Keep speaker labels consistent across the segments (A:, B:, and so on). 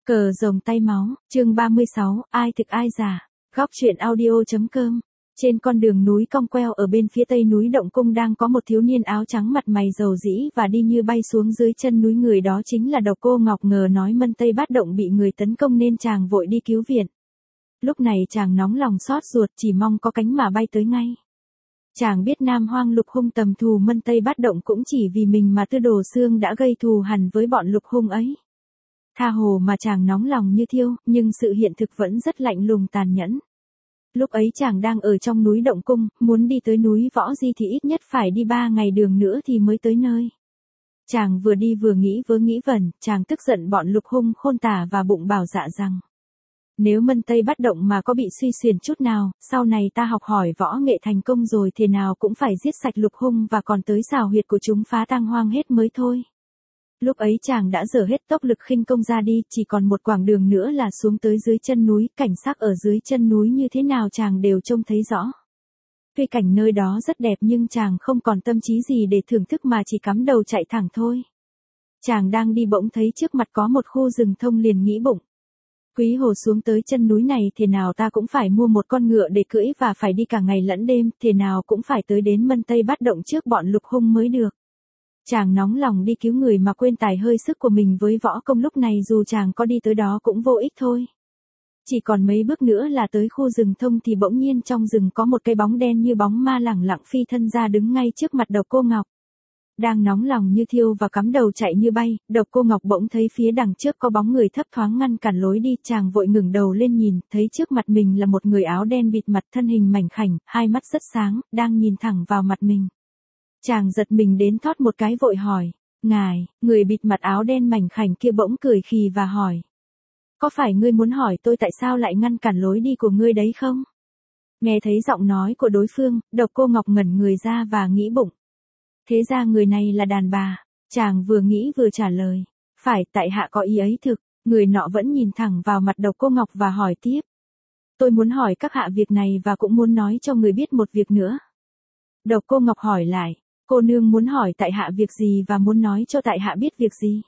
A: Cờ rồng tay máu, chương 36, ai thực ai giả. Góc truyện audio.com. Trên con đường núi cong queo ở bên phía tây núi Động Cung đang có một thiếu niên áo trắng mặt mày rầu rĩ và đi như bay xuống dưới chân núi, người đó chính là Độc Cô Ngọc. Ngờ nói Mân Tây Bát Động bị người tấn công nên chàng vội đi cứu viện. Lúc này chàng nóng lòng xót ruột, chỉ mong có cánh mà bay tới ngay. Chàng biết Nam Hoang Lục Hung tầm thù Mân Tây Bát Động cũng chỉ vì mình mà Tư Đồ Xương đã gây thù hằn với bọn Lục Hung ấy. Tha hồ mà chàng nóng lòng như thiêu, nhưng sự hiện thực vẫn rất lạnh lùng tàn nhẫn. Lúc ấy chàng đang ở trong núi Động Cung, muốn đi tới núi Võ Di thì ít nhất phải đi 3 ngày đường nữa thì mới tới nơi. Chàng vừa đi vừa nghĩ vớ nghĩ vẩn, chàng tức giận bọn Lục Hung khôn tả và bụng bảo dạ rằng: nếu Mân Tây Bát Động mà có bị suy xuyển chút nào, sau này ta học hỏi võ nghệ thành công rồi thế nào cũng phải giết sạch Lục Hung và còn tới xào huyệt của chúng phá tang hoang hết mới thôi. Lúc ấy chàng đã dở hết tốc lực khinh công ra đi, chỉ còn một quãng đường nữa là xuống tới dưới chân núi, cảnh sắc ở dưới chân núi như thế nào chàng đều trông thấy rõ. Tuy cảnh nơi đó rất đẹp nhưng chàng không còn tâm trí gì để thưởng thức mà chỉ cắm đầu chạy thẳng thôi. Chàng đang đi bỗng thấy trước mặt có một khu rừng thông, liền nghĩ bụng: Quý hồ xuống tới chân núi này thế nào ta cũng phải mua một con ngựa để cưỡi và phải đi cả ngày lẫn đêm, thế nào cũng phải tới đến Mân Tây Bát Động trước bọn Lục Hung mới được. Chàng nóng lòng đi cứu người mà quên tài hơi sức của mình với võ công, lúc này dù chàng có đi tới đó cũng vô ích thôi. Chỉ còn mấy bước nữa là tới khu rừng thông thì bỗng nhiên trong rừng có một cái bóng đen như bóng ma lẳng lặng phi thân ra đứng ngay trước mặt Độc Cô Ngọc. Đang nóng lòng như thiêu và cắm đầu chạy như bay, Độc Cô Ngọc bỗng thấy phía đằng trước có bóng người thấp thoáng ngăn cản lối đi, chàng vội ngẩng đầu lên nhìn, thấy trước mặt mình là một người áo đen bịt mặt, thân hình mảnh khảnh, hai mắt rất sáng, đang nhìn thẳng vào mặt mình. Chàng giật mình đến thót một cái vội hỏi: ngài? Người bịt mặt áo đen mảnh khảnh kia bỗng cười khì và hỏi: có phải ngươi muốn hỏi tôi tại sao lại ngăn cản lối đi của ngươi đấy không? Nghe thấy giọng nói của đối phương, Độc Cô Ngọc ngẩn người ra và nghĩ bụng: thế ra người này là đàn bà. Chàng vừa nghĩ vừa trả lời: phải, tại hạ có ý ấy thực. Người nọ vẫn nhìn thẳng vào mặt Độc Cô Ngọc và hỏi tiếp: tôi muốn hỏi các hạ việc này và cũng muốn nói cho người biết một việc nữa. Độc Cô Ngọc hỏi lại: cô nương muốn hỏi tại hạ việc gì và muốn nói cho tại hạ biết việc gì?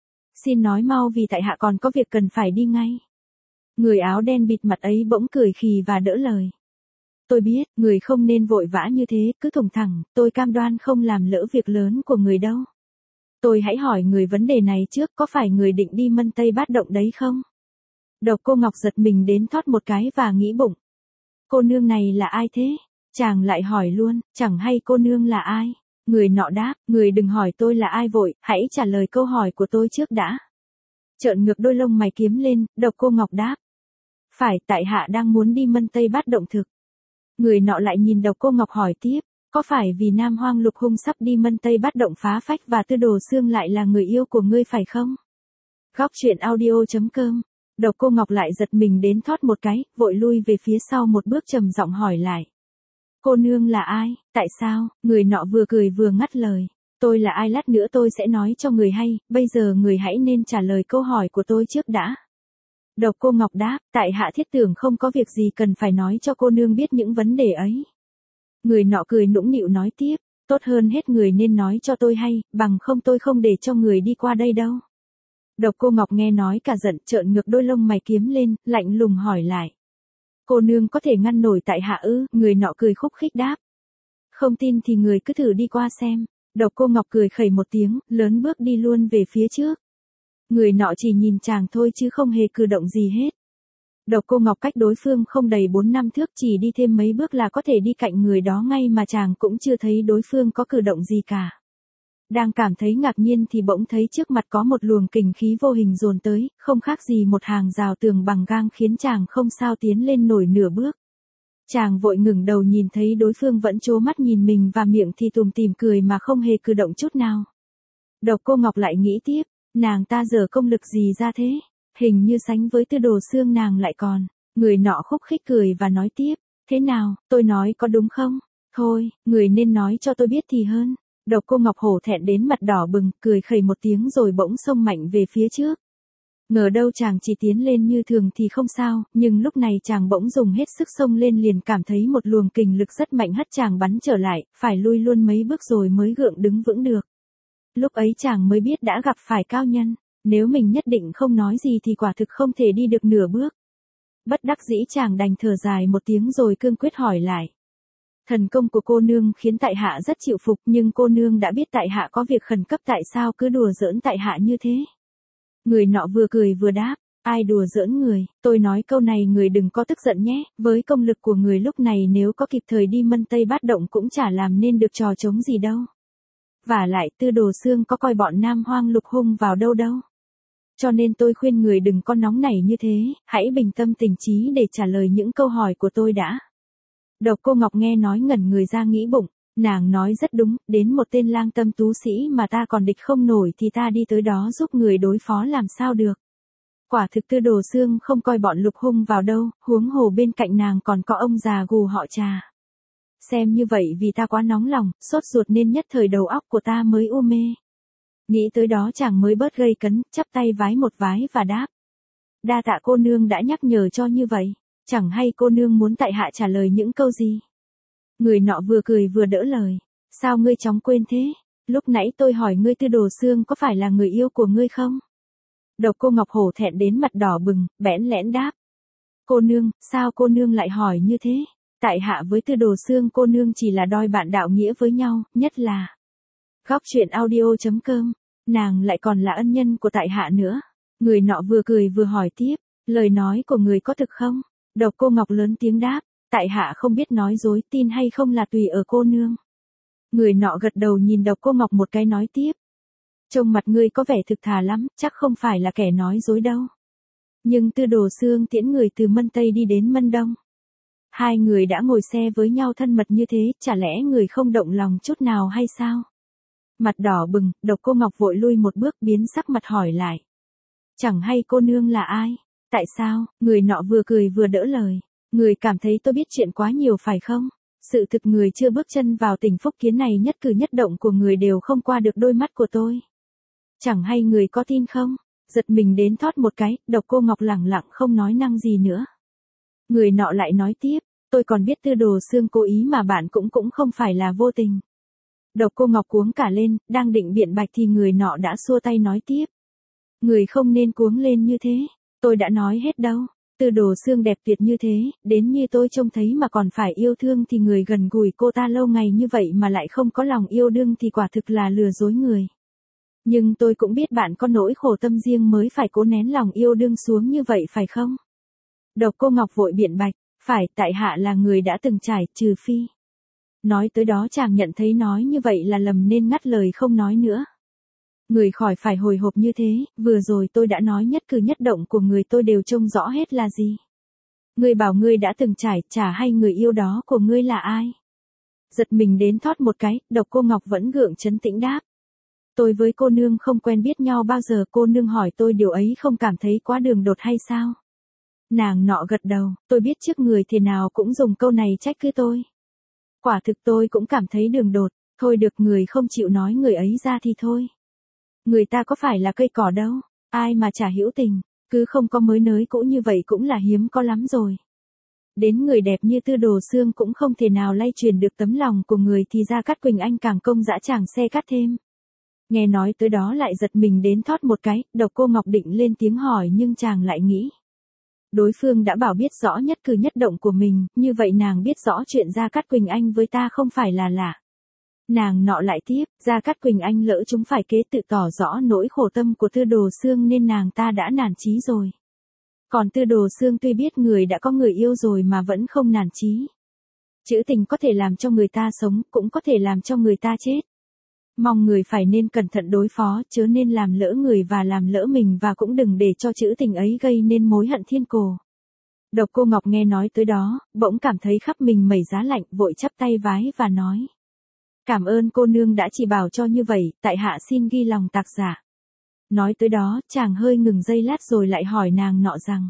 A: Xin nói mau vì tại hạ còn có việc cần phải đi ngay. Người áo đen bịt mặt ấy bỗng cười khì và đỡ lời: tôi biết, người không nên vội vã như thế, cứ thủng thẳng, tôi cam đoan không làm lỡ việc lớn của người đâu. Tôi hãy hỏi người vấn đề này trước, có phải người định đi Mân Tây Bát Động đấy không? Độc Cô Ngọc giật mình đến thót một cái và nghĩ bụng: cô nương này là ai thế? Chàng lại hỏi luôn: chẳng hay cô nương là ai? Người nọ đáp: người đừng hỏi tôi là ai vội, hãy trả lời câu hỏi của tôi trước đã. Trợn ngược đôi lông mày kiếm lên, Độc Cô Ngọc đáp: phải, tại hạ đang muốn đi Mân Tây Bát Động thực. Người nọ lại nhìn Độc Cô Ngọc hỏi tiếp: có phải vì Nam Hoang Lục Hung sắp đi Mân Tây Bát Động phá phách và Tư Đồ Xương lại là người yêu của ngươi phải không? Góc truyện audio.com. Độc Cô Ngọc lại giật mình đến thót một cái, vội lui về phía sau một bước trầm giọng hỏi lại: cô nương là ai, tại sao? Người nọ vừa cười vừa ngắt lời: tôi là ai lát nữa tôi sẽ nói cho người hay, bây giờ người hãy nên trả lời câu hỏi của tôi trước đã. Độc Cô Ngọc đáp: tại hạ thiết tưởng không có việc gì cần phải nói cho cô nương biết những vấn đề ấy. Người nọ cười nũng nịu nói tiếp: tốt hơn hết người nên nói cho tôi hay, bằng không tôi không để cho người đi qua đây đâu. Độc Cô Ngọc nghe nói cả giận, trợn ngược đôi lông mày kiếm lên, lạnh lùng hỏi lại: cô nương có thể ngăn nổi tại hạ ư? Người nọ cười khúc khích đáp: không tin thì người cứ thử đi qua xem. Độc Cô Ngọc cười khẩy một tiếng, lớn bước đi luôn về phía trước. Người nọ chỉ nhìn chàng thôi chứ không hề cử động gì hết. Độc Cô Ngọc cách đối phương không đầy 4 năm thước, chỉ đi thêm mấy bước là có thể đi cạnh người đó ngay mà chàng cũng chưa thấy đối phương có cử động gì cả. Đang cảm thấy ngạc nhiên thì bỗng thấy trước mặt có một luồng kình khí vô hình dồn tới, không khác gì một hàng rào tường bằng gang khiến chàng không sao tiến lên nổi nửa bước. Chàng vội ngẩng đầu nhìn thấy đối phương vẫn trố mắt nhìn mình và miệng thì tủm tỉm cười mà không hề cử động chút nào. Độc Cô Ngọc lại nghĩ tiếp: nàng ta giở công lực gì ra thế? Hình như sánh với Tư Đồ Xương nàng lại còn. Người nọ khúc khích cười và nói tiếp: thế nào, tôi nói có đúng không? Thôi, người nên nói cho tôi biết thì hơn. Độc Cô Ngọc hổ thẹn đến mặt đỏ bừng, cười khẩy một tiếng rồi bỗng xông mạnh về phía trước. Ngờ đâu chàng chỉ tiến lên như thường thì không sao, nhưng lúc này chàng bỗng dùng hết sức xông lên, liền cảm thấy một luồng kình lực rất mạnh hất chàng bắn trở lại, phải lui luôn mấy bước rồi mới gượng đứng vững được. Lúc ấy chàng mới biết đã gặp phải cao nhân. Nếu mình nhất định không nói gì thì quả thực không thể đi được nửa bước. Bất đắc dĩ chàng đành thở dài một tiếng rồi cương quyết hỏi lại. Thần công của cô nương khiến tại hạ rất chịu phục, nhưng cô nương đã biết tại hạ có việc khẩn cấp, tại sao cứ đùa giỡn tại hạ như thế? Người nọ vừa cười vừa đáp, ai đùa giỡn người, tôi nói câu này người đừng có tức giận nhé, với công lực của người lúc này nếu có kịp thời đi Mân Tây Bát Động cũng chả làm nên được trò trống gì đâu. Vả lại Tư Đồ Xương có coi bọn Nam Hoang Lục Hung vào đâu đâu. Cho nên tôi khuyên người đừng có nóng nảy như thế, hãy bình tâm tĩnh trí để trả lời những câu hỏi của tôi đã. Độc Cô Ngọc nghe nói ngẩn người ra nghĩ bụng, nàng nói rất đúng, đến một tên lang tâm tú sĩ mà ta còn địch không nổi thì ta đi tới đó giúp người đối phó làm sao được. Quả thực Tư Đồ Xương không coi bọn Lục Hung vào đâu, huống hồ bên cạnh nàng còn có ông già gù họ Trà. Xem như vậy vì ta quá nóng lòng, sốt ruột nên nhất thời đầu óc của ta mới u mê. Nghĩ tới đó chàng mới bớt gây cấn, chắp tay vái một vái và đáp. Đa tạ cô nương đã nhắc nhở cho như vậy, chẳng hay cô nương muốn tại hạ trả lời những câu gì. Người nọ vừa cười vừa đỡ lời, sao ngươi chóng quên thế, lúc nãy tôi hỏi ngươi Tư Đồ Xương có phải là người yêu của ngươi không? Độc Cô Ngọc hổ thẹn đến mặt đỏ bừng, bẽn lẽn đáp. Cô nương, sao cô nương lại hỏi như thế? Tại hạ với Tư Đồ Xương cô nương chỉ là đôi bạn đạo nghĩa với nhau, nhất là. Góc truyện audio.com, nàng lại còn là ân nhân của tại hạ nữa. Người nọ vừa cười vừa hỏi tiếp, lời nói của người có thực không? Độc Cô Ngọc lớn tiếng đáp, tại hạ không biết nói dối, tin hay không là tùy ở cô nương. Người nọ gật đầu nhìn Độc Cô Ngọc một cái nói tiếp. Trông mặt ngươi có vẻ thực thà lắm, chắc không phải là kẻ nói dối đâu. Nhưng Tư Đồ Xương tiễn người từ Mân Tây đi đến Mân Đông. Hai người đã ngồi xe với nhau thân mật như thế, chả lẽ người không động lòng chút nào hay sao? Mặt đỏ bừng, Độc Cô Ngọc vội lui một bước biến sắc mặt hỏi lại. Chẳng hay cô nương là ai? Tại sao? Người nọ vừa cười vừa đỡ lời. Người cảm thấy tôi biết chuyện quá nhiều phải không? Sự thực người chưa bước chân vào tỉnh Phúc Kiến này nhất cử nhất động của người đều không qua được đôi mắt của tôi. Chẳng hay người có tin không? Giật mình đến thót một cái, Độc Cô Ngọc lẳng lặng không nói năng gì nữa. Người nọ lại nói tiếp, tôi còn biết Tư Đồ Xương cố ý mà bạn cũng không phải là vô tình. Độc Cô Ngọc cuống cả lên, đang định biện bạch thì người nọ đã xua tay nói tiếp. Người không nên cuống lên như thế, tôi đã nói hết đâu. Tư Đồ Xương đẹp tuyệt như thế, đến như tôi trông thấy mà còn phải yêu thương thì người gần gũi cô ta lâu ngày như vậy mà lại không có lòng yêu đương thì quả thực là lừa dối người. Nhưng tôi cũng biết bạn có nỗi khổ tâm riêng mới phải cố nén lòng yêu đương xuống như vậy phải không? Độc Cô Ngọc vội biện bạch, phải, tại hạ là người đã từng trải, trừ phi. Nói tới đó chàng nhận thấy nói như vậy là lầm nên ngắt lời không nói nữa. Người khỏi phải hồi hộp như thế, vừa rồi tôi đã nói nhất cử nhất động của người tôi đều trông rõ hết là gì. Người bảo ngươi đã từng trải, chả hay người yêu đó của ngươi là ai? Giật mình đến thót một cái, Độc Cô Ngọc vẫn gượng trấn tĩnh đáp. Tôi với cô nương không quen biết nhau bao giờ, cô nương hỏi tôi điều ấy không cảm thấy quá đường đột hay sao? Nàng nọ gật đầu, tôi biết trước người thì nào cũng dùng câu này trách cứ tôi. Quả thực tôi cũng cảm thấy đường đột, thôi được người không chịu nói người ấy ra thì thôi. Người ta có phải là cây cỏ đâu, ai mà chả hữu tình, cứ không có mới nới cũ như vậy cũng là hiếm có lắm rồi. Đến người đẹp như Tư Đồ Xương cũng không thể nào lay truyền được tấm lòng của người thì Gia Cát Quỳnh Anh càng công dã tràng xe cát thêm. Nghe nói tới đó lại giật mình đến thót một cái, Độc Cô Ngọc định lên tiếng hỏi nhưng chàng lại nghĩ. Đối phương đã bảo biết rõ nhất cử nhất động của mình, như vậy nàng biết rõ chuyện Gia Cát Quỳnh Anh với ta không phải là lạ. Nàng nọ lại tiếp, Gia Cát Quỳnh Anh lỡ chúng phải kế tự tỏ rõ nỗi khổ tâm của Tư Đồ Xương nên nàng ta đã nản chí rồi. Còn Tư Đồ Xương tuy biết người đã có người yêu rồi mà vẫn không nản chí. Chữ tình có thể làm cho người ta sống, cũng có thể làm cho người ta chết. Mong người phải nên cẩn thận đối phó, chớ nên làm lỡ người và làm lỡ mình và cũng đừng để cho chữ tình ấy gây nên mối hận thiên cổ. Độc Cô Ngọc nghe nói tới đó, bỗng cảm thấy khắp mình mẩy giá lạnh, vội chắp tay vái và nói. Cảm ơn cô nương đã chỉ bảo cho như vậy, tại hạ xin ghi lòng tạc giả. Nói tới đó, chàng hơi ngừng giây lát rồi lại hỏi nàng nọ rằng.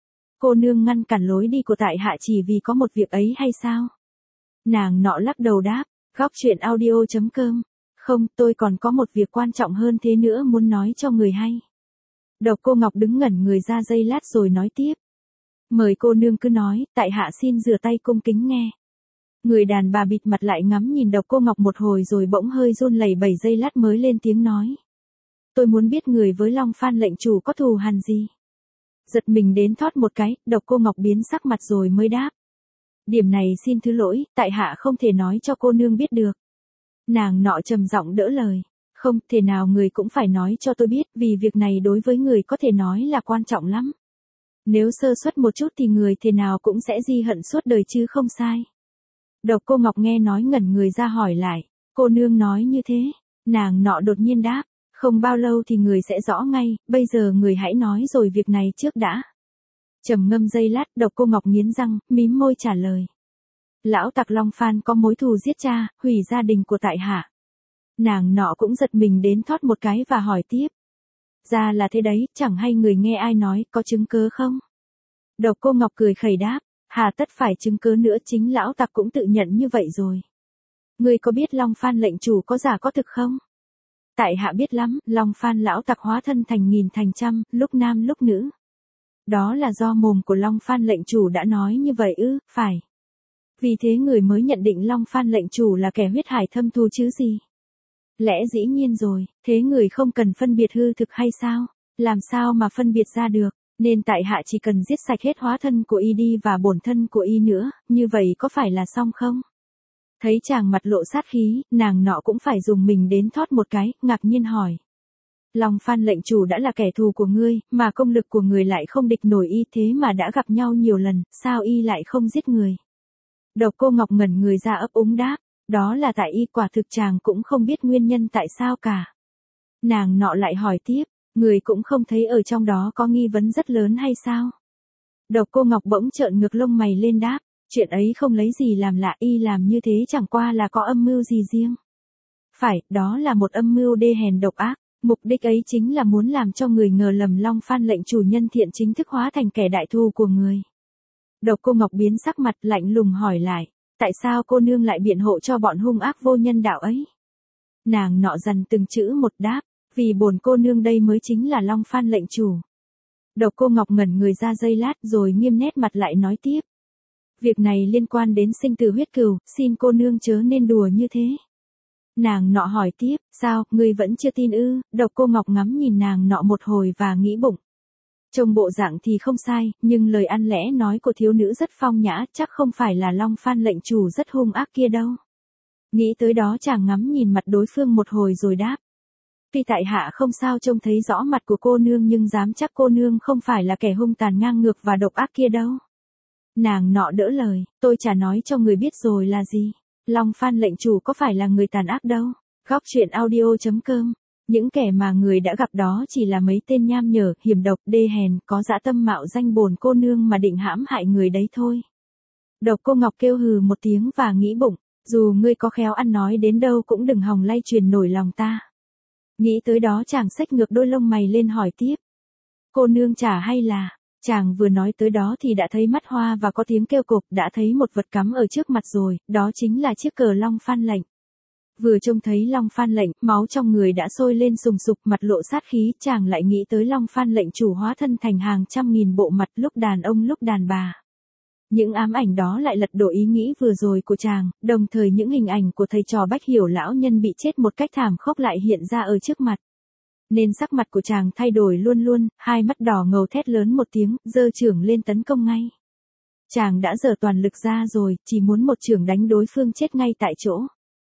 A: Cô nương ngăn cản lối đi của tại hạ chỉ vì có một việc ấy hay sao? Nàng nọ lắc đầu đáp, góc truyện audio.com. Không, tôi còn có một việc quan trọng hơn thế nữa muốn nói cho người hay. Độc Cô Ngọc đứng ngẩn người ra giây lát rồi nói tiếp. Mời cô nương cứ nói, tại hạ xin rửa tay cung kính nghe. Người đàn bà bịt mặt lại ngắm nhìn Độc Cô Ngọc một hồi rồi bỗng hơi run lẩy bẩy giây lát mới lên tiếng nói. Tôi muốn biết người với Long Phan lệnh chủ có thù hằn gì. Giật mình đến thót một cái, Độc Cô Ngọc biến sắc mặt rồi mới đáp. Điểm này xin thứ lỗi, tại hạ không thể nói cho cô nương biết được. Nàng nọ trầm giọng đỡ lời. Không thể nào người cũng phải nói cho tôi biết, vì việc này đối với người có thể nói là quan trọng lắm. Nếu sơ suất một chút thì người thế nào cũng sẽ ghi hận suốt đời chứ không sai. Độc Cô Ngọc nghe nói ngẩn người ra hỏi lại. Cô nương nói như thế. Nàng nọ đột nhiên đáp. Không bao lâu thì người sẽ rõ ngay, bây giờ người hãy nói rồi việc này trước đã. Trầm ngâm giây lát, Độc Cô Ngọc nghiến răng, mím môi trả lời. Lão tặc Long Phan có mối thù giết cha, hủy gia đình của tại hạ. Nàng nọ cũng giật mình đến thót một cái và hỏi tiếp. Ra là thế đấy, chẳng hay người nghe ai nói, có chứng cớ không? Độc Cô Ngọc cười khẩy đáp, hà tất phải chứng cớ nữa, chính lão tặc cũng tự nhận như vậy rồi. Người có biết Long Phan lệnh chủ có giả có thực không? Tại hạ biết lắm, Long Phan lão tặc hóa thân thành nghìn thành trăm, lúc nam lúc nữ. Đó là do mồm của Long Phan lệnh chủ đã nói như vậy ư, phải. Vì thế người mới nhận định Long Phan lệnh chủ là kẻ huyết hải thâm thù chứ gì. Lẽ dĩ nhiên rồi, thế người không cần phân biệt hư thực hay sao? Làm sao mà phân biệt ra được, nên tại hạ chỉ cần giết sạch hết hóa thân của y đi và bổn thân của y nữa, như vậy có phải là xong không? Thấy chàng mặt lộ sát khí, nàng nọ cũng phải dùng mình đến thót một cái, ngạc nhiên hỏi. Long Phan lệnh chủ đã là kẻ thù của ngươi, mà công lực của người lại không địch nổi y, thế mà đã gặp nhau nhiều lần, sao y lại không giết người? Độc Cô Ngọc ngẩn người ra ấp úng đáp, đó là tại y, quả thực chàng cũng không biết nguyên nhân tại sao cả. Nàng nọ lại hỏi tiếp, người cũng không thấy ở trong đó có nghi vấn rất lớn hay sao? Độc Cô Ngọc bỗng trợn ngược lông mày lên đáp, chuyện ấy không lấy gì làm lạ, y làm như thế chẳng qua là có âm mưu gì riêng. Phải, đó là một âm mưu đê hèn độc ác, mục đích ấy chính là muốn làm cho người ngờ lầm Long Phan lệnh chủ nhân thiện chính thức hóa thành kẻ đại thù của người. Độc Cô Ngọc biến sắc mặt lạnh lùng hỏi lại, tại sao cô nương lại biện hộ cho bọn hung ác vô nhân đạo ấy? Nàng nọ dằn từng chữ một đáp, vì bổn cô nương đây mới chính là Long Phan lệnh chủ. Độc Cô Ngọc ngẩn người ra giây lát rồi nghiêm nét mặt lại nói tiếp. Việc này liên quan đến sinh tử huyết cừu, xin cô nương chớ nên đùa như thế. Nàng nọ hỏi tiếp, sao, ngươi vẫn chưa tin ư? Độc Cô Ngọc ngắm nhìn nàng nọ một hồi và nghĩ bụng. Trông bộ dạng thì không sai, nhưng lời ăn lẽ nói của thiếu nữ rất phong nhã, chắc không phải là Long Phan lệnh chủ rất hung ác kia đâu. Nghĩ tới đó chàng ngắm nhìn mặt đối phương một hồi rồi đáp. Tuy tại hạ không sao trông thấy rõ mặt của cô nương nhưng dám chắc cô nương không phải là kẻ hung tàn ngang ngược và độc ác kia đâu. Nàng nọ đỡ lời, tôi chả nói cho người biết rồi là gì. Long Phan lệnh chủ có phải là người tàn ác đâu. Góc truyện audio.com. Những kẻ mà người đã gặp đó chỉ là mấy tên nham nhở, hiểm độc, đê hèn, có dã tâm mạo danh bổn cô nương mà định hãm hại người đấy thôi. Độc Cô Ngọc kêu hừ một tiếng và nghĩ bụng, dù ngươi có khéo ăn nói đến đâu cũng đừng hòng lay truyền nổi lòng ta. Nghĩ tới đó chàng xách ngược đôi lông mày lên hỏi tiếp. Cô nương chả hay là, chàng vừa nói tới đó thì đã thấy mắt hoa và có tiếng kêu cộp, đã thấy một vật cắm ở trước mặt rồi, đó chính là chiếc cờ Long Phan lệnh. Vừa trông thấy Long Phan lệnh, máu trong người đã sôi lên sùng sục, mặt lộ sát khí, chàng lại nghĩ tới Long Phan lệnh chủ hóa thân thành hàng trăm nghìn bộ mặt, lúc đàn ông lúc đàn bà. Những ám ảnh đó lại lật đổ ý nghĩ vừa rồi của chàng, đồng thời những hình ảnh của thầy trò Bách Hiểu lão nhân bị chết một cách thảm khốc lại hiện ra ở trước mặt. Nên sắc mặt của chàng thay đổi luôn luôn, hai mắt đỏ ngầu thét lớn một tiếng, giơ chưởng lên tấn công ngay. Chàng đã giở toàn lực ra rồi, chỉ muốn một chưởng đánh đối phương chết ngay tại chỗ.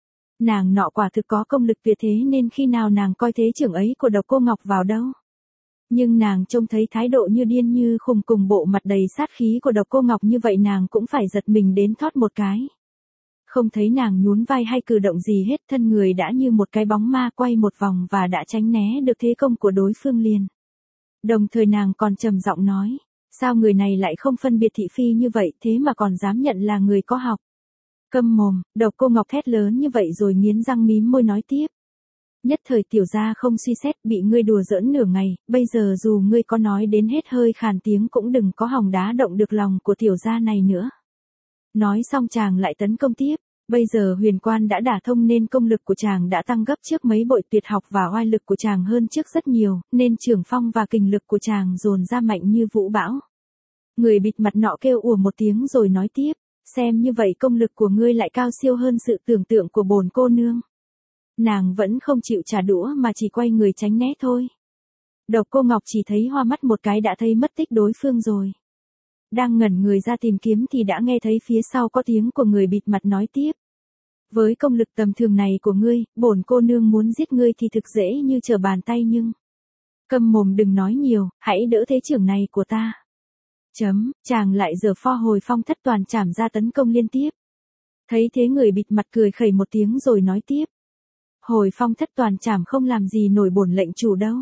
A: Nàng nọ quả thực có công lực tuyệt thế nên khi nào nàng coi thế chưởng ấy của Độc Cô Ngọc vào đâu. Nhưng nàng trông thấy thái độ như điên như khùng cùng bộ mặt đầy sát khí của Độc Cô Ngọc như vậy nàng cũng phải giật mình đến thót một cái. Không thấy nàng nhún vai hay cử động gì hết, thân người đã như một cái bóng ma quay một vòng và đã tránh né được thế công của đối phương liền. Đồng thời nàng còn trầm giọng nói, sao người này lại không phân biệt thị phi như vậy thế mà còn dám nhận là người có học. Câm mồm, Độc Cô Ngọc thét lớn như vậy rồi nghiến răng mím môi nói tiếp. Nhất thời tiểu gia không suy xét, bị ngươi đùa giỡn nửa ngày, bây giờ dù ngươi có nói đến hết hơi khàn tiếng cũng đừng có hòng đá động được lòng của tiểu gia này nữa. Nói xong chàng lại tấn công tiếp, bây giờ huyền quan đã đả thông nên công lực của chàng đã tăng gấp trước mấy bội, tuyệt học và oai lực của chàng hơn trước rất nhiều, nên trường phong và kình lực của chàng dồn ra mạnh như vũ bão. Người bịt mặt nọ kêu ủa một tiếng rồi nói tiếp, xem như vậy công lực của ngươi lại cao siêu hơn sự tưởng tượng của bổn cô nương. Nàng vẫn không chịu trả đũa mà chỉ quay người tránh né thôi. Độc Cô Ngọc chỉ thấy hoa mắt một cái đã thấy mất tích đối phương rồi. Đang ngẩn người ra tìm kiếm thì đã nghe thấy phía sau có tiếng của người bịt mặt nói tiếp. Với công lực tầm thường này của ngươi, bổn cô nương muốn giết ngươi thì thực dễ như trở bàn tay nhưng... Câm mồm đừng nói nhiều, hãy đỡ thế trưởng này của ta. Chàng lại giở pho Hồi Phong Thất Toàn Trảm ra tấn công liên tiếp. Thấy thế người bịt mặt cười khẩy một tiếng rồi nói tiếp. Hồi Phong Thất Toàn Trảm không làm gì nổi bổn lệnh chủ đâu.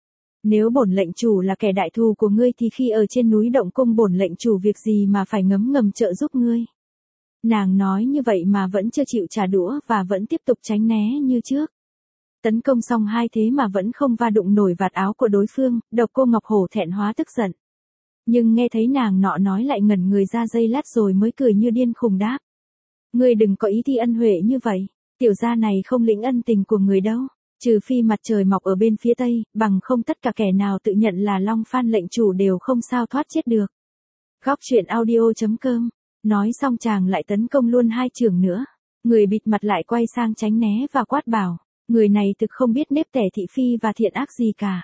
A: Nếu bổn lệnh chủ là kẻ đại thù của ngươi thì khi ở trên núi Động Cung bổn lệnh chủ việc gì mà phải ngấm ngầm trợ giúp ngươi. Nàng nói như vậy mà vẫn chưa chịu trả đũa và vẫn tiếp tục tránh né như trước. Tấn công xong hai thế mà vẫn không va đụng nổi vạt áo của đối phương, Độc Cô Ngọc hổ thẹn hóa tức giận. Nhưng nghe thấy nàng nọ nói lại ngẩn người ra giây lát rồi mới cười như điên khùng đáp. Ngươi đừng có ý thi ân huệ như vậy, tiểu gia này không lĩnh ân tình của người đâu, trừ phi mặt trời mọc ở bên phía tây, bằng không tất cả kẻ nào tự nhận là Long Phan lệnh chủ đều không sao thoát chết được. Góc truyện audio.com. Nói xong chàng lại tấn công luôn hai chưởng nữa. Người bịt mặt lại quay sang tránh né và quát bảo. Người này thực không biết nếp tẻ thị phi và thiện ác gì cả.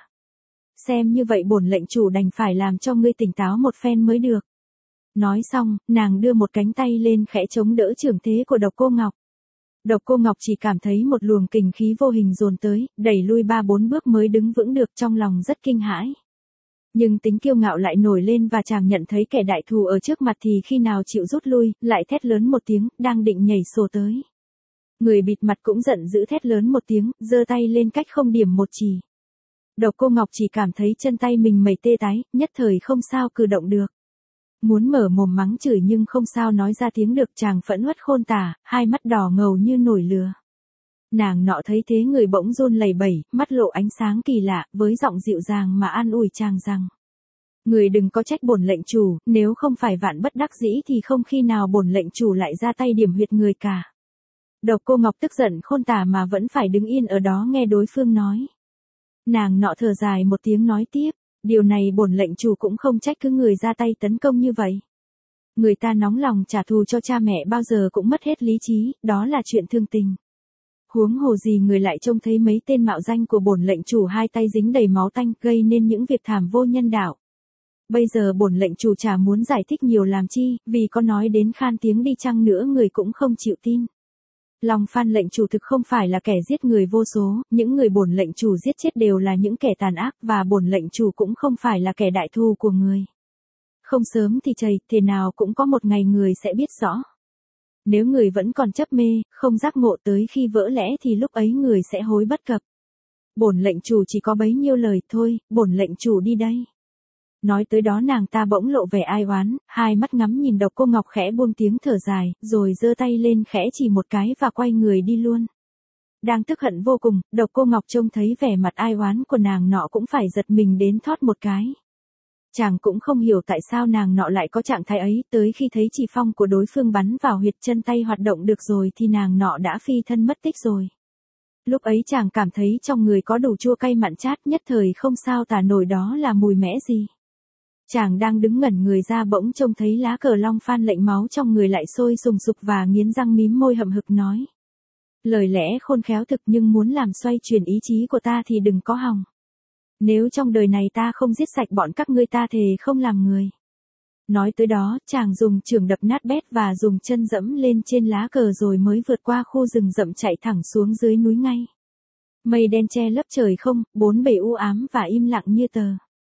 A: Xem như vậy bổn lệnh chủ đành phải làm cho ngươi tỉnh táo một phen mới được. Nói xong, nàng đưa một cánh tay lên khẽ chống đỡ chưởng thế của Độc Cô Ngọc. Độc Cô Ngọc chỉ cảm thấy một luồng kình khí vô hình dồn tới, đẩy lui 3-4 bước mới đứng vững được, trong lòng rất kinh hãi. Nhưng tính kiêu ngạo lại nổi lên và chàng nhận thấy kẻ đại thù ở trước mặt thì khi nào chịu rút lui, lại thét lớn một tiếng, đang định nhảy sổ tới. Người bịt mặt cũng giận dữ thét lớn một tiếng, giơ tay lên cách không điểm một chỉ. Độc Cô Ngọc chỉ cảm thấy chân tay mình mẩy tê tái, nhất thời không sao cử động được. Muốn mở mồm mắng chửi nhưng không sao nói ra tiếng được, chàng phẫn uất khôn tả, hai mắt đỏ ngầu như nổi lửa. Nàng nọ thấy thế người bỗng run lẩy bẩy, mắt lộ ánh sáng kỳ lạ, với giọng dịu dàng mà an ủi chàng rằng. Người đừng có trách bổn lệnh chủ, nếu không phải vạn bất đắc dĩ thì không khi nào bổn lệnh chủ lại ra tay điểm huyệt người cả. Độc Cô Ngọc tức giận khôn tả mà vẫn phải đứng yên ở đó nghe đối phương nói. Nàng nọ thở dài một tiếng nói tiếp, điều này bổn lệnh chủ cũng không trách cứ người ra tay tấn công như vậy. Người ta nóng lòng trả thù cho cha mẹ bao giờ cũng mất hết lý trí, đó là chuyện thương tình. Huống hồ gì người lại trông thấy mấy tên mạo danh của bổn lệnh chủ hai tay dính đầy máu tanh gây nên những việc thảm vô nhân đạo. Bây giờ bổn lệnh chủ chả muốn giải thích nhiều làm chi, vì có nói đến khan tiếng đi chăng nữa người cũng không chịu tin. Long Phan lệnh chủ thực không phải là kẻ giết người vô số, những người bổn lệnh chủ giết chết đều là những kẻ tàn ác và bổn lệnh chủ cũng không phải là kẻ đại thù của người. Không sớm thì chầy, thế nào cũng có một ngày người sẽ biết rõ. Nếu người vẫn còn chấp mê, không giác ngộ tới khi vỡ lẽ thì lúc ấy người sẽ hối bất cập. Bổn lệnh chủ chỉ có bấy nhiêu lời thôi, bổn lệnh chủ đi đây. Nói tới đó nàng ta bỗng lộ vẻ ai oán, hai mắt ngắm nhìn Độc Cô Ngọc khẽ buông tiếng thở dài, rồi giơ tay lên khẽ chỉ một cái và quay người đi luôn. Đang tức hận vô cùng, Độc Cô Ngọc trông thấy vẻ mặt ai oán của nàng nọ cũng phải giật mình đến thót một cái. Chàng cũng không hiểu tại sao nàng nọ lại có trạng thái ấy, tới khi thấy chỉ phong của đối phương bắn vào huyệt chân tay hoạt động được rồi thì nàng nọ đã phi thân mất tích rồi. Lúc ấy chàng cảm thấy trong người có đủ chua cay mặn chát, nhất thời không sao tả nổi đó là mùi mẽ gì. Chàng đang đứng ngẩn người ra bỗng trông thấy lá cờ Long Phan lệnh máu trong người lại sôi sùng sục và nghiến răng mím môi hậm hực nói. Lời lẽ khôn khéo thực nhưng muốn làm xoay chuyển ý chí của ta thì đừng có hòng. Nếu trong đời này ta không giết sạch bọn các ngươi ta thề không làm người. Nói tới đó, chàng dùng chưởng đập nát bét và dùng chân dẫm lên trên lá cờ rồi mới vượt qua khu rừng rậm chạy thẳng xuống dưới núi ngay. Mây đen che lấp trời không, bốn bề u ám và im lặng như tờ.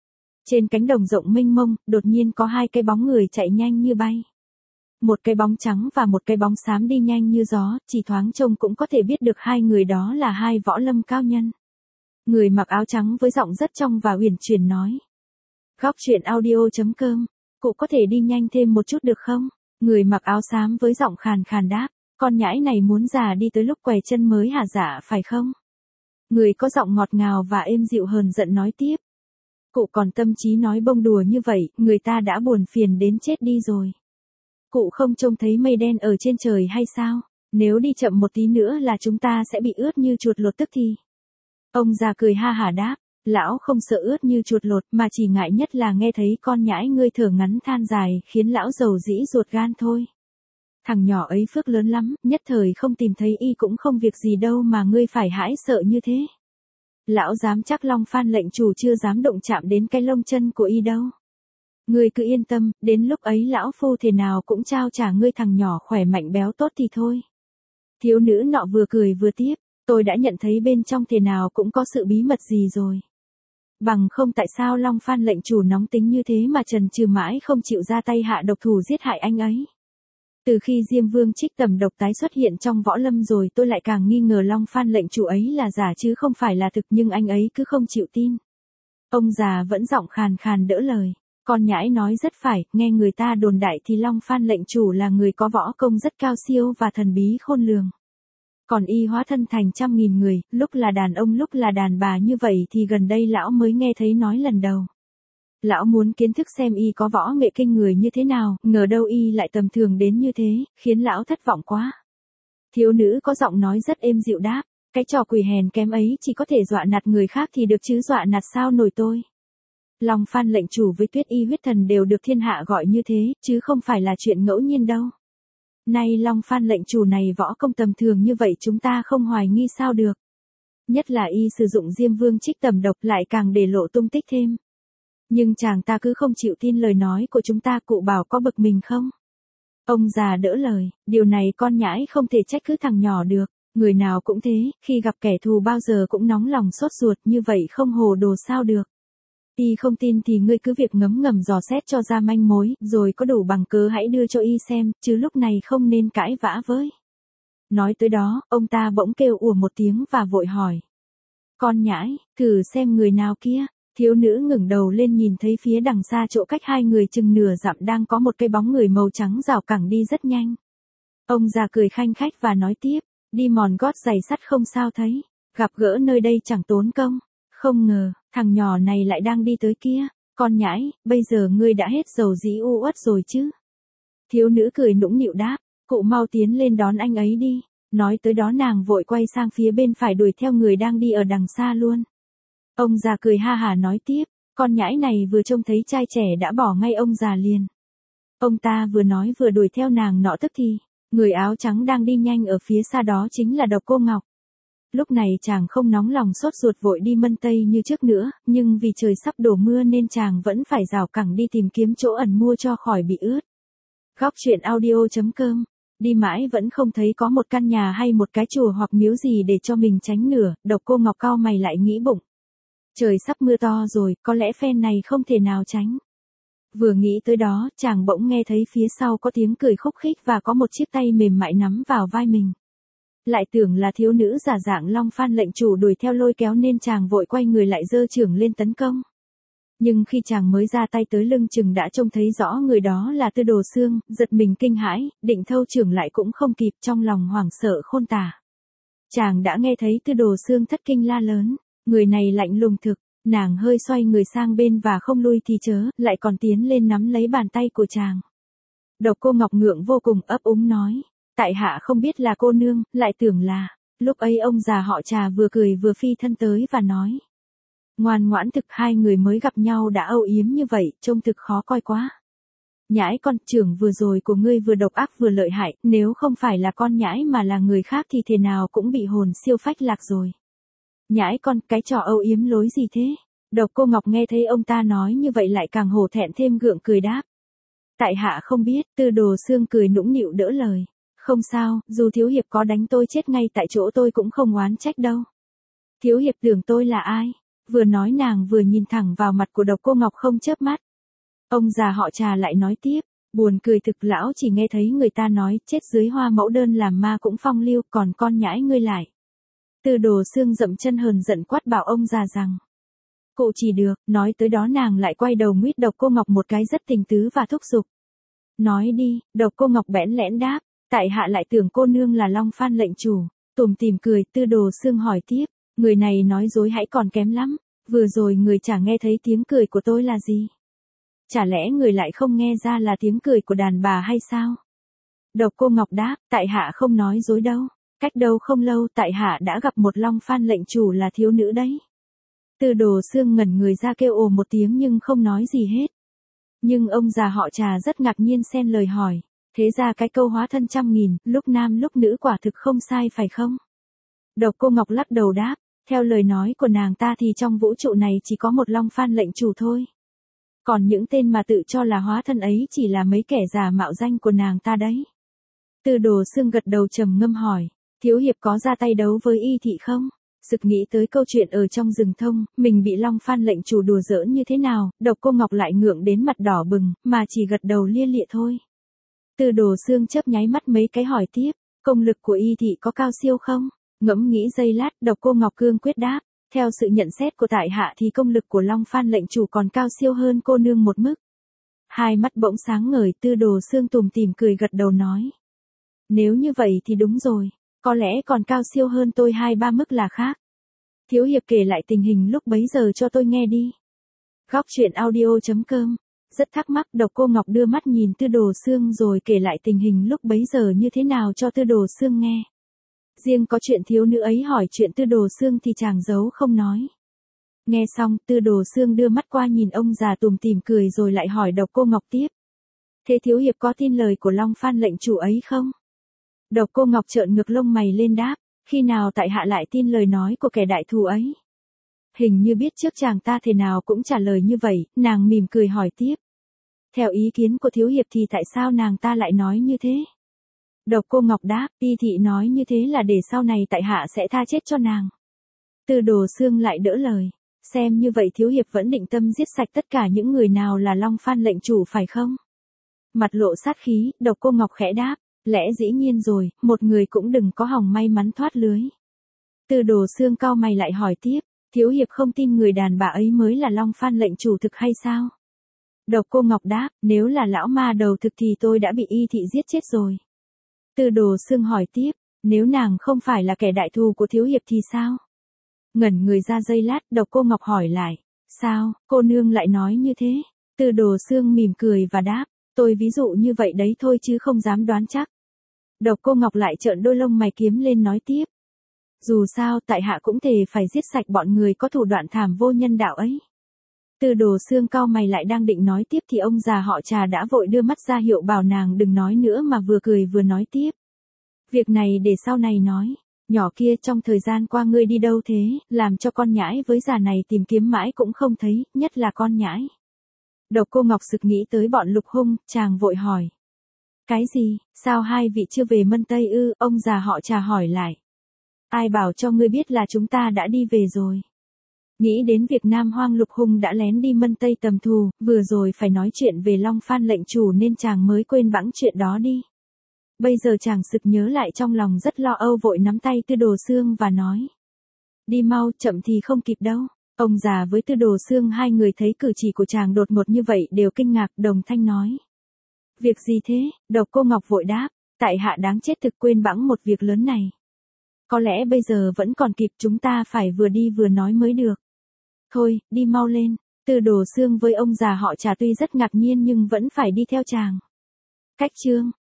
A: Trên cánh đồng rộng mênh mông, đột nhiên có hai cái bóng người chạy nhanh như bay. Một cái bóng trắng và một cái bóng xám đi nhanh như gió, chỉ thoáng trông cũng có thể biết được hai người đó là hai võ lâm cao nhân. Người mặc áo trắng với giọng rất trong và uyển chuyển nói. Góc truyện audio.com, cụ có thể đi nhanh thêm một chút được không? Người mặc áo xám với giọng khàn khàn đáp, con nhãi này muốn già đi tới lúc què chân mới hả dạ phải không? Người có giọng ngọt ngào và êm dịu hờn giận nói tiếp. Cụ còn tâm trí nói bông đùa như vậy, người ta đã buồn phiền đến chết đi rồi. Cụ không trông thấy mây đen ở trên trời hay sao? Nếu đi chậm một tí nữa là chúng ta sẽ bị ướt như chuột lột tức thì. Ông già cười ha hả đáp, lão không sợ ướt như chuột lột mà chỉ ngại nhất là nghe thấy con nhãi ngươi thở ngắn than dài khiến lão dầu dĩ ruột gan thôi. Thằng nhỏ ấy phước lớn lắm, nhất thời không tìm thấy y cũng không việc gì đâu mà ngươi phải hãi sợ như thế. Lão dám chắc Long Phan lệnh chủ chưa dám động chạm đến cái lông chân của y đâu. Ngươi cứ yên tâm, đến lúc ấy lão phu thế nào cũng trao trả ngươi thằng nhỏ khỏe mạnh béo tốt thì thôi. Thiếu nữ nọ vừa cười vừa tiếp, tôi đã nhận thấy bên trong thế nào cũng có sự bí mật gì rồi. Bằng không tại sao Long Phan lệnh chủ nóng tính như thế mà trần trừ mãi không chịu ra tay hạ độc thủ giết hại anh ấy. Từ khi Diêm Vương Trích Tầm Độc tái xuất hiện trong võ lâm rồi tôi lại càng nghi ngờ Long Phan lệnh chủ ấy là giả chứ không phải là thực, nhưng anh ấy cứ không chịu tin. Ông già vẫn giọng khàn khàn đỡ lời. Con nhãi nói rất phải, nghe người ta đồn đại thì Long Phan lệnh chủ là người có võ công rất cao siêu và thần bí khôn lường. Còn y hóa thân thành trăm nghìn người, lúc là đàn ông lúc là đàn bà như vậy thì gần đây lão mới nghe thấy nói lần đầu. Lão muốn kiến thức xem y có võ nghệ kinh người như thế nào, ngờ đâu y lại tầm thường đến như thế, khiến lão thất vọng quá. Thiếu nữ có giọng nói rất êm dịu đáp, cái trò quỷ hèn kém ấy chỉ có thể dọa nạt người khác thì được chứ dọa nạt sao nổi tôi. Long Phan lệnh chủ với Tuyết Y huyết thần đều được thiên hạ gọi như thế, chứ không phải là chuyện ngẫu nhiên đâu. Nay Long Phan lệnh chủ này võ công tầm thường như vậy chúng ta không hoài nghi sao được. Nhất là y sử dụng Diêm Vương Trích Tầm Độc lại càng để lộ tung tích thêm. Nhưng chàng ta cứ không chịu tin lời nói của chúng ta, cụ bảo có bực mình không? Ông già đỡ lời, điều này con nhãi không thể trách cứ thằng nhỏ được, người nào cũng thế, khi gặp kẻ thù bao giờ cũng nóng lòng sốt ruột như vậy không hồ đồ sao được. Y không tin thì ngươi cứ việc ngấm ngầm dò xét cho ra manh mối, rồi có đủ bằng cớ hãy đưa cho y xem, chứ lúc này không nên cãi vã với. Nói tới đó, ông ta bỗng kêu ủa một tiếng và vội hỏi. Con nhãi, thử xem người nào kia. Thiếu nữ ngẩng đầu lên nhìn thấy phía đằng xa chỗ cách hai người chừng nửa dặm đang có một cái bóng người màu trắng rảo cẳng đi rất nhanh. Ông già cười khanh khách và nói tiếp, đi mòn gót giày sắt không sao thấy, gặp gỡ nơi đây chẳng tốn công. Không ngờ, thằng nhỏ này lại đang đi tới kia, con nhãi, bây giờ ngươi đã hết dầu dĩ u uất rồi chứ. Thiếu nữ cười nũng nịu đáp, cụ mau tiến lên đón anh ấy đi. Nói tới đó nàng vội quay sang phía bên phải đuổi theo người đang đi ở đằng xa luôn. Ông già cười ha hả nói tiếp, con nhãi này vừa trông thấy trai trẻ đã bỏ ngay ông già liền. Ông ta vừa nói vừa đuổi theo nàng nọ, tức thì, người áo trắng đang đi nhanh ở phía xa đó chính là Độc Cô Ngọc. Lúc này chàng không nóng lòng sốt ruột vội đi Mân Tây như trước nữa, nhưng vì trời sắp đổ mưa nên chàng vẫn phải rảo cẳng đi tìm kiếm chỗ ẩn mua cho khỏi bị ướt. Góc truyện audio.com. Đi mãi vẫn không thấy có một căn nhà hay một cái chùa hoặc miếu gì để cho mình tránh nửa, Độc Cô Ngọc cau mày lại nghĩ bụng. Trời sắp mưa to rồi, có lẽ phen này không thể nào tránh. Vừa nghĩ tới đó, chàng bỗng nghe thấy phía sau có tiếng cười khúc khích và có một chiếc tay mềm mại nắm vào vai mình. Lại tưởng là thiếu nữ giả dạng Long Phan lệnh chủ đuổi theo lôi kéo nên chàng vội quay người lại giơ chưởng lên tấn công. Nhưng khi chàng mới ra tay tới lưng chừng đã trông thấy rõ người đó là Tư Đồ Xương, giật mình kinh hãi, định thâu chưởng lại cũng không kịp, trong lòng hoảng sợ khôn tả. Chàng đã nghe thấy Tư Đồ Xương thất kinh la lớn, người này lạnh lùng thực, nàng hơi xoay người sang bên và không lui thì chớ, lại còn tiến lên nắm lấy bàn tay của chàng. Độc Cô Ngọc ngượng vô cùng ấp úng nói, tại hạ không biết là cô nương, lại tưởng là, lúc ấy ông già họ Trà vừa cười vừa phi thân tới và nói. Ngoan ngoãn thực, hai người mới gặp nhau đã âu yếm như vậy, trông thực khó coi quá. Nhãi con, trưởng vừa rồi của ngươi vừa độc ác vừa lợi hại, nếu không phải là con nhãi mà là người khác thì thế nào cũng bị hồn siêu phách lạc rồi. Nhãi con, cái trò âu yếm lối gì thế? Độc Cô Ngọc nghe thấy ông ta nói như vậy lại càng hổ thẹn thêm, gượng cười đáp. Tại hạ không biết. Tư Đồ Xương cười nũng nịu đỡ lời. Không sao, dù thiếu hiệp có đánh tôi chết ngay tại chỗ tôi cũng không oán trách đâu. Thiếu hiệp tưởng tôi là ai? Vừa nói nàng vừa nhìn thẳng vào mặt của Độc Cô Ngọc không chớp mắt. Ông già họ Trà lại nói tiếp, buồn cười thực, lão chỉ nghe thấy người ta nói chết dưới hoa mẫu đơn làm ma cũng phong lưu, còn con nhãi ngươi lại. Tư Đồ Xương dậm chân hờn giận quát bảo ông già rằng. Cụ chỉ được, nói tới đó nàng lại quay đầu nguyết Độc Cô Ngọc một cái rất tình tứ và thúc giục. Nói đi. Độc Cô Ngọc bẽn lẽn đáp, tại hạ lại tưởng cô nương là Long Phan lệnh chủ. Tủm tỉm cười, Tư Đồ Xương hỏi tiếp, người này nói dối hãy còn kém lắm, vừa rồi người chả nghe thấy tiếng cười của tôi là gì? Chả lẽ người lại không nghe ra là tiếng cười của đàn bà hay sao? Độc Cô Ngọc đáp, tại hạ không nói dối đâu. Cách đâu không lâu tại hạ đã gặp một Long Phan lệnh chủ là thiếu nữ đấy. Tư Đồ Xương ngẩn người ra kêu ồ một tiếng nhưng không nói gì hết. Nhưng ông già họ Trà rất ngạc nhiên xen lời hỏi, Thế ra cái câu hóa thân trăm nghìn, lúc nam lúc nữ quả thực không sai phải không? Độc Cô Ngọc lắc đầu đáp, theo lời nói của nàng ta thì trong vũ trụ này chỉ có một Long Phan lệnh chủ thôi. Còn những tên mà tự cho là hóa thân ấy chỉ là mấy kẻ giả mạo danh của nàng ta đấy. Tư Đồ Xương gật đầu trầm ngâm hỏi, thiếu hiệp có ra tay đấu với Y Thị không? Sực nghĩ tới câu chuyện ở trong rừng thông, mình bị Long Phan lệnh chủ đùa giỡn như thế nào, Độc Cô Ngọc lại ngượng đến mặt đỏ bừng, mà chỉ gật đầu lia lịa thôi. Tư Đồ Xương chớp nháy mắt mấy cái hỏi tiếp, công lực của Y Thị có cao siêu không? Ngẫm nghĩ giây lát, Độc Cô Ngọc cương quyết đáp, theo sự nhận xét của tại hạ thì công lực của Long Phan lệnh chủ còn cao siêu hơn cô nương một mức. Hai mắt bỗng sáng ngời, Tư Đồ Xương tủm tỉm cười gật đầu nói. Nếu như vậy thì đúng rồi, có lẽ còn cao siêu hơn tôi 2-3 mức là khác. Thiếu hiệp kể lại tình hình lúc bấy giờ cho tôi nghe đi. Góc truyện audio.com. Rất thắc mắc, Độc Cô Ngọc đưa mắt nhìn Tư Đồ Xương rồi kể lại tình hình lúc bấy giờ như thế nào cho Tư Đồ Xương nghe. Riêng có chuyện thiếu nữ ấy hỏi chuyện Tư Đồ Xương thì chàng giấu không nói. Nghe xong, Tư Đồ Xương đưa mắt qua nhìn ông già tủm tỉm cười rồi lại hỏi Độc Cô Ngọc tiếp. Thế thiếu hiệp có tin lời của Long Phan lệnh chủ ấy không? Độc Cô Ngọc trợn ngược lông mày lên đáp, khi nào tại hạ lại tin lời nói của kẻ đại thù ấy? Hình như biết trước chàng ta thế nào cũng trả lời như vậy, nàng mỉm cười hỏi tiếp. Theo ý kiến của thiếu hiệp thì tại sao nàng ta lại nói như thế? Độc Cô Ngọc đáp, Y Thị nói như thế là để sau này tại hạ sẽ tha chết cho nàng. Tư Đồ Xương lại đỡ lời, xem như vậy thiếu hiệp vẫn định tâm giết sạch tất cả những người nào là Long Phan lệnh chủ phải không? Mặt lộ sát khí, Độc Cô Ngọc khẽ đáp, lẽ dĩ nhiên rồi, một người cũng đừng có hòng may mắn thoát lưới. Tư Đồ Xương cau mày lại hỏi tiếp, thiếu hiệp không tin người đàn bà ấy mới là Long Phan lệnh chủ thực hay sao? Độc Cô Ngọc đáp, nếu là lão ma đầu thực thì tôi đã bị Y Thị giết chết rồi. Tư Đồ Xương hỏi tiếp, nếu nàng không phải là kẻ đại thù của thiếu hiệp thì sao? Ngẩn người ra giây lát, Độc Cô Ngọc hỏi lại, sao, cô nương lại nói như thế? Tư Đồ Xương mỉm cười và đáp, tôi ví dụ như vậy đấy thôi chứ không dám đoán chắc. Độc Cô Ngọc lại trợn đôi lông mày kiếm lên nói tiếp. Dù sao tại hạ cũng thề phải giết sạch bọn người có thủ đoạn thảm vô nhân đạo ấy. Tư Đồ Xương cau mày lại đang định nói tiếp thì ông già họ Trà đã vội đưa mắt ra hiệu bảo nàng đừng nói nữa mà vừa cười vừa nói tiếp. Việc này để sau này nói. Nhỏ kia, trong thời gian qua ngươi đi đâu thế, làm cho con nhãi với già này tìm kiếm mãi cũng không thấy, nhất là con nhãi. Độc Cô Ngọc sực nghĩ tới bọn Lục Hung, chàng vội hỏi. Cái gì, sao hai vị chưa về Mân Tây ư? Ông già họ Trà hỏi lại. Ai bảo cho ngươi biết là chúng ta đã đi về rồi. Nghĩ đến việc Nam Hoang Lục Hung đã lén đi Mân Tây tầm thù, vừa rồi phải nói chuyện về Long Phan lệnh chủ nên chàng mới quên bẵng chuyện đó đi. Bây giờ chàng sực nhớ lại trong lòng rất lo âu vội nắm tay Tư Đồ Xương và nói. Đi mau, chậm thì không kịp đâu. Ông già với Tư Đồ Xương hai người thấy cử chỉ của chàng đột ngột như vậy đều kinh ngạc, đồng thanh nói. Việc gì thế? Độc Cô Ngọc vội đáp, tại hạ đáng chết thực quên bẵng một việc lớn này. Có lẽ bây giờ vẫn còn kịp, chúng ta phải vừa đi vừa nói mới được. Thôi, đi mau lên. Tư Đồ Xương với ông già họ Trà tuy rất ngạc nhiên nhưng vẫn phải đi theo chàng. Cách chương